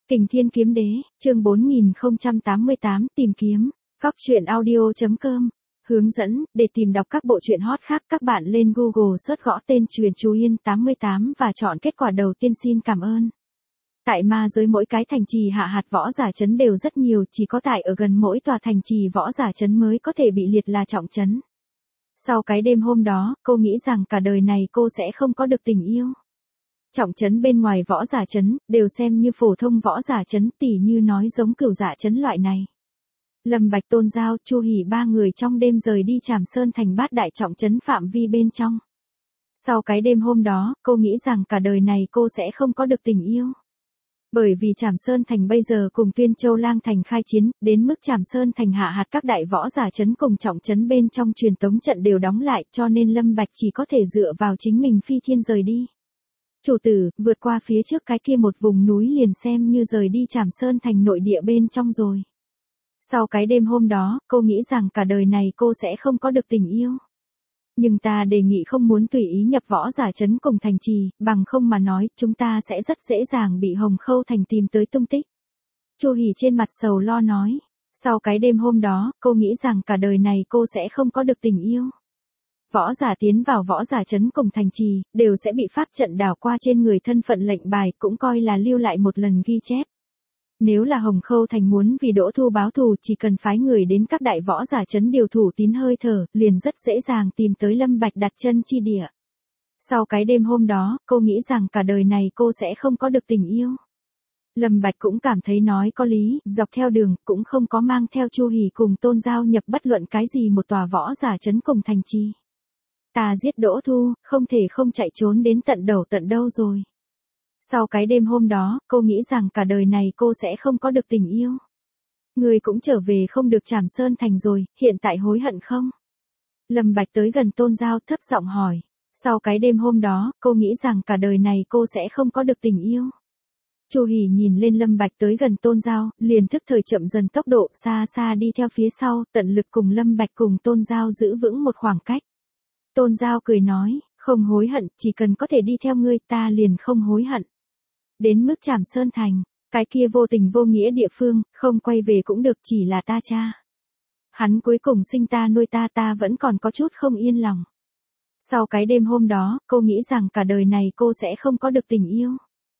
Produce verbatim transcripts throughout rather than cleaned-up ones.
Kình Thiên Kiếm Đế, chương bốn nghìn không trăm tám mươi tám, tìm kiếm. Góc truyện audio chấm com. Hướng dẫn, để tìm đọc các bộ truyện hot khác các bạn lên Google search gõ tên Truyện Chú Yên tám mươi tám và chọn kết quả đầu tiên. Xin cảm ơn. Tại ma giới mỗi cái thành trì hạ hạt võ giả trấn đều rất nhiều, chỉ có tại ở gần mỗi tòa thành trì võ giả trấn mới có thể bị liệt là trọng trấn. Sau cái đêm hôm đó, cô nghĩ rằng cả đời này cô sẽ không có được tình yêu. Trọng trấn bên ngoài võ giả trấn, đều xem như phổ thông võ giả trấn, tỉ như nói giống cửu giả trấn loại này. Lâm Bạch, Tôn Giao, Chu Hỉ ba người trong đêm rời đi Trảm Sơn thành bát đại trọng trấn phạm vi bên trong. Sau cái đêm hôm đó, cô nghĩ rằng cả đời này cô sẽ không có được tình yêu. Bởi vì Trảm Sơn thành bây giờ cùng Tuyên Châu Lang thành khai chiến, đến mức Trảm Sơn thành hạ hạt các đại võ giả trấn cùng trọng trấn bên trong truyền tống trận đều đóng lại, cho nên Lâm Bạch chỉ có thể dựa vào chính mình phi thiên rời đi. Chủ tử, vượt qua phía trước cái kia một vùng núi liền xem như rời đi Trảm Sơn thành nội địa bên trong rồi. Sau cái đêm hôm đó, cô nghĩ rằng cả đời này cô sẽ không có được tình yêu. Nhưng ta đề nghị không muốn tùy ý nhập võ giả trấn cùng thành trì, bằng không mà nói, chúng ta sẽ rất dễ dàng bị Hồng Khâu thành tìm tới tung tích. Chu Hỉ trên mặt sầu lo nói. Sau cái đêm hôm đó, cô nghĩ rằng cả đời này cô sẽ không có được tình yêu. Võ giả tiến vào võ giả trấn cùng thành trì, đều sẽ bị pháp trận đảo qua trên người thân phận lệnh bài, cũng coi là lưu lại một lần ghi chép. Nếu là Hồng Khâu thành muốn vì Đỗ Thu báo thù, chỉ cần phái người đến các đại võ giả trấn điều thủ tín hơi thở, liền rất dễ dàng tìm tới Lâm Bạch đặt chân chi địa. Sau cái đêm hôm đó, cô nghĩ rằng cả đời này cô sẽ không có được tình yêu. Lâm Bạch cũng cảm thấy nói có lý, dọc theo đường, cũng không có mang theo Chu Hỉ cùng Tôn Giao nhập bất luận cái gì một tòa võ giả trấn cùng thành trì. Ta giết Đỗ Thu, không thể không chạy trốn đến tận đầu tận đâu rồi. Sau cái đêm hôm đó, cô nghĩ rằng cả đời này cô sẽ không có được tình yêu. Người cũng trở về không được Trảm Sơn thành rồi, hiện tại hối hận không? Lâm Bạch tới gần Tôn Giao thấp giọng hỏi. Sau cái đêm hôm đó, cô nghĩ rằng cả đời này cô sẽ không có được tình yêu. Chu Hỉ nhìn lên Lâm Bạch tới gần Tôn Giao, liền thức thời chậm dần tốc độ, xa xa đi theo phía sau, tận lực cùng Lâm Bạch cùng Tôn Giao giữ vững một khoảng cách. Tôn Giao cười nói, không hối hận, chỉ cần có thể đi theo ngươi ta liền không hối hận. Đến mức Trảm Sơn thành, cái kia vô tình vô nghĩa địa phương, không quay về cũng được, chỉ là ta cha. Hắn cuối cùng sinh ta nuôi ta ta vẫn còn có chút không yên lòng. Sau cái đêm hôm đó, cô nghĩ rằng cả đời này cô sẽ không có được tình yêu.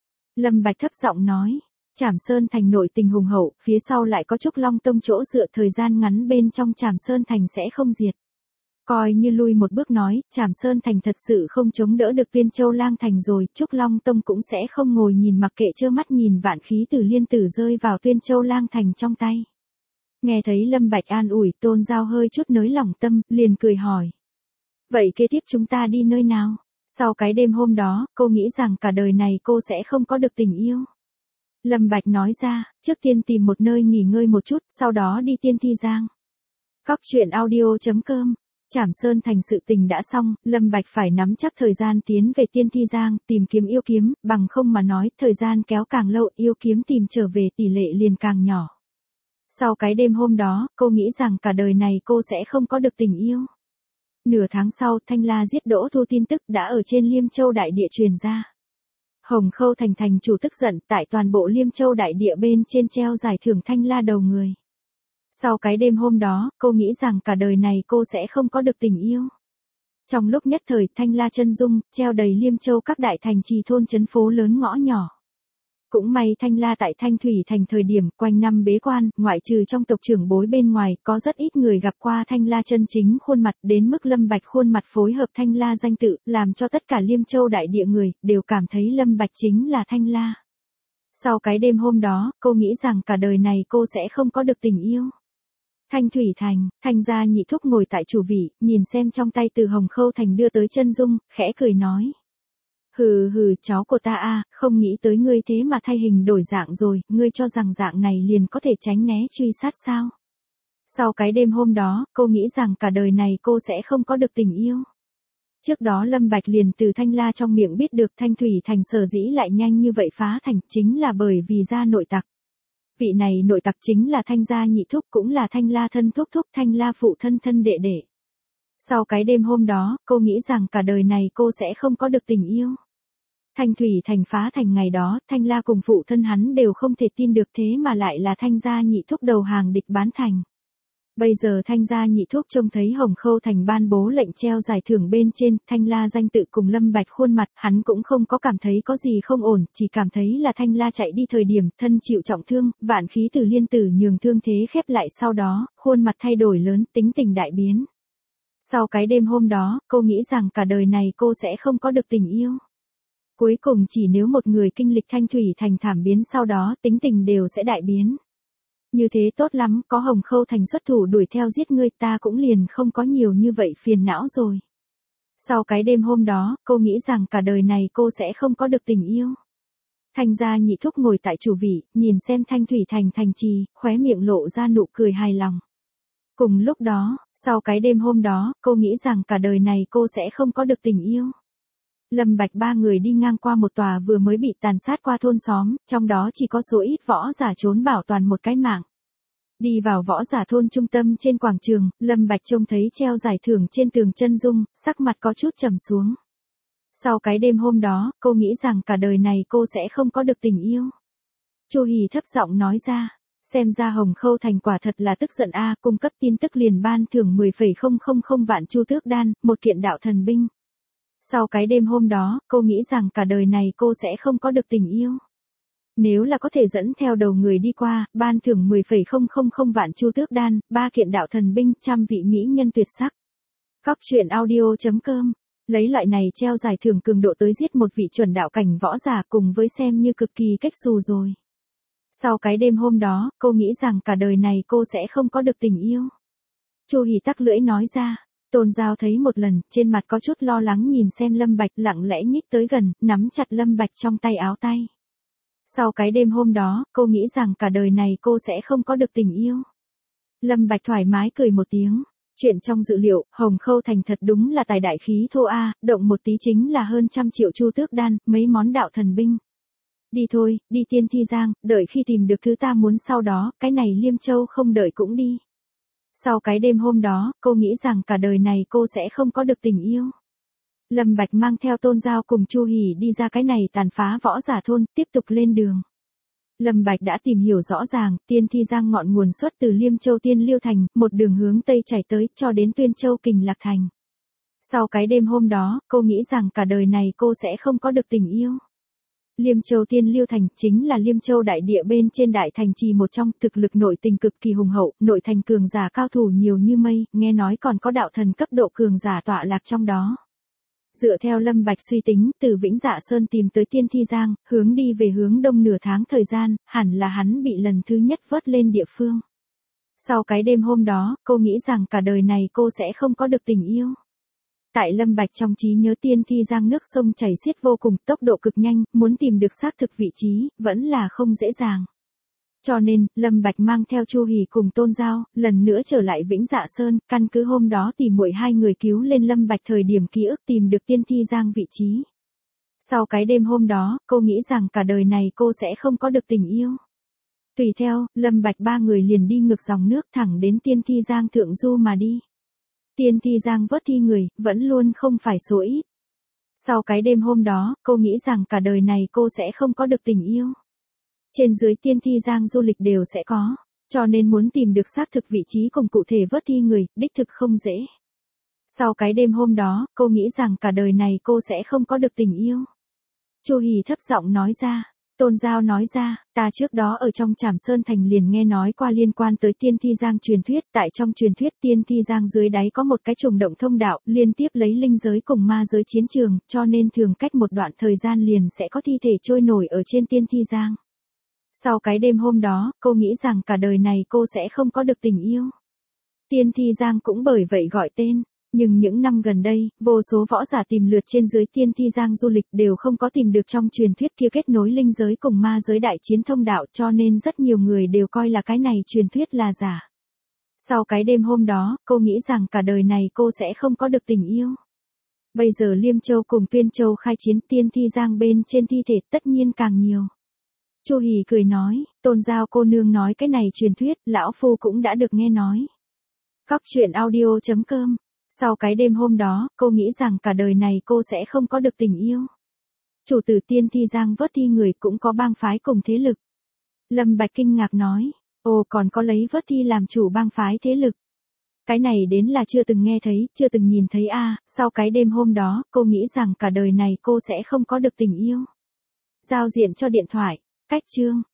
Lâm Bạch thấp giọng nói, Trảm Sơn thành nội tình hùng hậu, phía sau lại có Trúc Long Tông chỗ dựa, thời gian ngắn bên trong Trảm Sơn thành sẽ không diệt. Coi như lui một bước nói, Trảm Sơn thành thật sự không chống đỡ được Tuyên Châu Lang thành rồi, Trúc Long Tông cũng sẽ không ngồi nhìn mặc kệ trơ mắt nhìn vạn khí tử liên tử rơi vào Tuyên Châu Lang thành trong tay. Nghe thấy Lâm Bạch an ủi, Tôn Giao hơi chút nới lỏng tâm, liền cười hỏi. Vậy kế tiếp chúng ta đi nơi nào? Sau cái đêm hôm đó, cô nghĩ rằng cả đời này cô sẽ không có được tình yêu. Lâm Bạch nói ra, trước tiên tìm một nơi nghỉ ngơi một chút, sau đó đi Tiên Thi Giang. Góc truyện audio chấm com. Trảm Sơn thành sự tình đã xong, Lâm Bạch phải nắm chắc thời gian tiến về Tiên Thi Giang, tìm kiếm yêu kiếm, bằng không mà nói, thời gian kéo càng lâu, yêu kiếm tìm trở về tỷ lệ liền càng nhỏ. Sau cái đêm hôm đó, cô nghĩ rằng cả đời này cô sẽ không có được tình yêu. Nửa tháng sau, Thanh La giết Đỗ Thu tin tức đã ở trên Liêm Châu đại địa truyền ra. Hồng Khâu thành thành chủ tức giận, tại toàn bộ Liêm Châu đại địa bên trên treo giải thưởng Thanh La đầu người. Sau cái đêm hôm đó, cô nghĩ rằng cả đời này cô sẽ không có được tình yêu. Trong lúc nhất thời, Thanh La chân dung, treo đầy Liêm Châu các đại thành trì thôn trấn phố lớn ngõ nhỏ. Cũng may Thanh La tại Thanh Thủy thành thời điểm, quanh năm bế quan, ngoại trừ trong tộc trưởng bối bên ngoài, có rất ít người gặp qua Thanh La chân chính khuôn mặt, đến mức Lâm Bạch khuôn mặt phối hợp Thanh La danh tự, làm cho tất cả Liêm Châu đại địa người, đều cảm thấy Lâm Bạch chính là Thanh La. Sau cái đêm hôm đó, cô nghĩ rằng cả đời này cô sẽ không có được tình yêu. Thanh Thủy thành, Thanh gia nhị thúc ngồi tại chủ vị, nhìn xem trong tay từ Hồng Khâu thành đưa tới chân dung, khẽ cười nói. Hừ hừ, cháu của ta a, không nghĩ tới ngươi thế mà thay hình đổi dạng rồi, ngươi cho rằng dạng này liền có thể tránh né truy sát sao? Sau cái đêm hôm đó, cô nghĩ rằng cả đời này cô sẽ không có được tình yêu. Trước đó Lâm Bạch liền từ Thanh La trong miệng biết được Thanh Thủy thành sở dĩ lại nhanh như vậy phá thành, chính là bởi vì gia nội tặc. Vị này nội tặc chính là Thanh gia nhị thúc, cũng là Thanh La thân thúc thúc, Thanh La phụ thân thân đệ đệ. Sau cái đêm hôm đó, cô nghĩ rằng cả đời này cô sẽ không có được tình yêu. Thanh Thủy Thành phá thành ngày đó, Thanh La cùng phụ thân hắn đều không thể tin được thế mà lại là Thanh gia nhị thúc đầu hàng địch bán thành. Bây giờ Thanh gia nhị thúc trông thấy Hồng Khâu Thành ban bố lệnh treo giải thưởng bên trên, Thanh La danh tự cùng Lâm Bạch khuôn mặt, hắn cũng không có cảm thấy có gì không ổn, chỉ cảm thấy là Thanh La chạy đi thời điểm thân chịu trọng thương, vạn khí từ liên tử nhường thương thế khép lại sau đó, khuôn mặt thay đổi lớn, tính tình đại biến. Sau cái đêm hôm đó, cô nghĩ rằng cả đời này cô sẽ không có được tình yêu. Cuối cùng chỉ nếu một người kinh lịch Thanh Thủy Thành thảm biến sau đó tính tình đều sẽ đại biến. Như thế tốt lắm, có Hồng Khâu Thành xuất thủ đuổi theo giết ngươi ta cũng liền không có nhiều như vậy phiền não rồi. Sau cái đêm hôm đó, cô nghĩ rằng cả đời này cô sẽ không có được tình yêu. Thanh gia nhị thúc ngồi tại chủ vị, nhìn xem Thanh Thủy Thành thành trì, khóe miệng lộ ra nụ cười hài lòng. Cùng lúc đó, sau cái đêm hôm đó, cô nghĩ rằng cả đời này cô sẽ không có được tình yêu. Lâm Bạch ba người đi ngang qua một tòa vừa mới bị tàn sát qua thôn xóm, trong đó chỉ có số ít võ giả trốn bảo toàn một cái mạng. Đi vào võ giả thôn trung tâm trên quảng trường, Lâm Bạch trông thấy treo giải thưởng trên tường chân dung, sắc mặt có chút trầm xuống. Sau cái đêm hôm đó, cô nghĩ rằng cả đời này cô sẽ không có được tình yêu. Chu Hỉ thấp giọng nói ra, xem ra Hồng Khâu Thành quả thật là tức giận a, cung cấp tin tức liền ban thưởng mười phẩy không không không vạn chu tước đan, một kiện đạo thần binh. Sau cái đêm hôm đó, cô nghĩ rằng cả đời này cô sẽ không có được tình yêu. Nếu là có thể dẫn theo đầu người đi qua, ban thưởng mười phẩy không không không vạn chu tước đan, ba kiện đạo thần binh, trăm vị mỹ nhân tuyệt sắc. Góc truyện audio chấm com, lấy loại này treo giải thưởng cường độ tới giết một vị chuẩn đạo cảnh võ giả cùng với xem như cực kỳ cách xù rồi. Sau cái đêm hôm đó, cô nghĩ rằng cả đời này cô sẽ không có được tình yêu. Chu Hỉ tắc lưỡi nói ra. Tôn Giao thấy một lần, trên mặt có chút lo lắng nhìn xem Lâm Bạch lặng lẽ nhích tới gần, nắm chặt Lâm Bạch trong tay áo tay. Sau cái đêm hôm đó, cô nghĩ rằng cả đời này cô sẽ không có được tình yêu. Lâm Bạch thoải mái cười một tiếng. Chuyện trong dự liệu, Hồng Khâu Thành thật đúng là tài đại khí thô a, động một tí chính là hơn trăm triệu chu tước đan, mấy món đạo thần binh. Đi thôi, đi Tiên Thi Giang, đợi khi tìm được thứ ta muốn sau đó, cái này Liêm Châu không đợi cũng đi. Sau cái đêm hôm đó, cô nghĩ rằng cả đời này cô sẽ không có được tình yêu. Lâm Bạch mang theo Tôn Giao cùng Chu Hỉ đi ra cái này tàn phá võ giả thôn, tiếp tục lên đường. Lâm Bạch đã tìm hiểu rõ ràng, Tiên Thi Giang ngọn nguồn xuất từ Liêm Châu Tiên Liêu Thành, một đường hướng Tây chảy tới, cho đến Tuyên Châu Kình Lạc Thành. Sau cái đêm hôm đó, cô nghĩ rằng cả đời này cô sẽ không có được tình yêu. Liêm Châu Tiên Liêu Thành chính là Liêm Châu đại địa bên trên đại thành trì một trong, thực lực nội tình cực kỳ hùng hậu, nội thành cường giả cao thủ nhiều như mây, nghe nói còn có đạo thần cấp độ cường giả tọa lạc trong đó. Dựa theo Lâm Bạch suy tính, từ Vĩnh Dạ Sơn tìm tới Tiên Thi Giang, hướng đi về hướng đông nửa tháng thời gian, hẳn là hắn bị lần thứ nhất vớt lên địa phương. Sau cái đêm hôm đó, cô nghĩ rằng cả đời này cô sẽ không có được tình yêu. Tại Lâm Bạch trong trí nhớ Tiên Thi Giang nước sông chảy xiết vô cùng, tốc độ cực nhanh, muốn tìm được xác thực vị trí, vẫn là không dễ dàng. Cho nên, Lâm Bạch mang theo Chu Hỉ cùng Tôn Giao, lần nữa trở lại Vĩnh Dạ Sơn, căn cứ hôm đó tìm muội hai người cứu lên Lâm Bạch thời điểm ký ức tìm được Tiên Thi Giang vị trí. Sau cái đêm hôm đó, cô nghĩ rằng cả đời này cô sẽ không có được tình yêu. Tùy theo, Lâm Bạch ba người liền đi ngược dòng nước thẳng đến Tiên Thi Giang thượng du mà đi. Tiên Thi Giang vớt thi người, vẫn luôn không phải số ít. Sau cái đêm hôm đó, cô nghĩ rằng cả đời này cô sẽ không có được tình yêu. Trên dưới Tiên Thi Giang du lịch đều sẽ có, cho nên muốn tìm được xác thực vị trí cùng cụ thể vớt thi người, đích thực không dễ. Sau cái đêm hôm đó, cô nghĩ rằng cả đời này cô sẽ không có được tình yêu. Chu Hỉ thấp giọng nói ra. Tôn Giao nói ra, ta trước đó ở trong Trảm Sơn Thành liền nghe nói qua liên quan tới Tiên Thi Giang truyền thuyết, tại trong truyền thuyết Tiên Thi Giang dưới đáy có một cái trùng động thông đạo, liên tiếp lấy linh giới cùng ma giới chiến trường, cho nên thường cách một đoạn thời gian liền sẽ có thi thể trôi nổi ở trên Tiên Thi Giang. Sau cái đêm hôm đó, cô nghĩ rằng cả đời này cô sẽ không có được tình yêu. Tiên Thi Giang cũng bởi vậy gọi tên. Nhưng những năm gần đây, vô số võ giả tìm lượt trên dưới Tiên Thi Giang du lịch đều không có tìm được trong truyền thuyết kia kết nối linh giới cùng ma giới đại chiến thông đạo, cho nên rất nhiều người đều coi là cái này truyền thuyết là giả. Sau cái đêm hôm đó, cô nghĩ rằng cả đời này cô sẽ không có được tình yêu. Bây giờ Liêm Châu cùng Tuyên Châu khai chiến, Tiên Thi Giang bên trên thi thể tất nhiên càng nhiều. Chu Hỉ cười nói, Tôn Giao cô nương nói cái này truyền thuyết, lão phu cũng đã được nghe nói. Góc truyện audio chấm com. Sau cái đêm hôm đó, cô nghĩ rằng cả đời này cô sẽ không có được tình yêu. chủ tử tiên thi giang vớt thi người cũng có bang phái cùng thế lực. Lâm Bạch kinh ngạc nói, ồ còn có lấy vớt thi làm chủ bang phái thế lực. Cái này đến là chưa từng nghe thấy, chưa từng nhìn thấy a. Sau cái đêm hôm đó, cô nghĩ rằng cả đời này cô sẽ không có được tình yêu. Giao diện cho điện thoại, cách chương.